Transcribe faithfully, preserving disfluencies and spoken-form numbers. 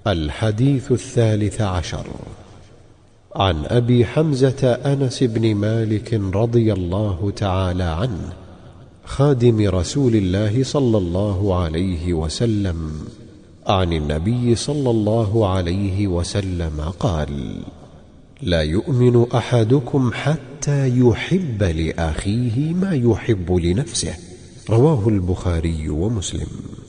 الحديث الثالث عشر، عن أبي حمزة أنس بن مالك رضي الله تعالى عنه خادم رسول الله صلى الله عليه وسلم عن النبي صلى الله عليه وسلم قال: لا يؤمن أحدكم حتى يحب لأخيه ما يحب لنفسه. رواه البخاري ومسلم.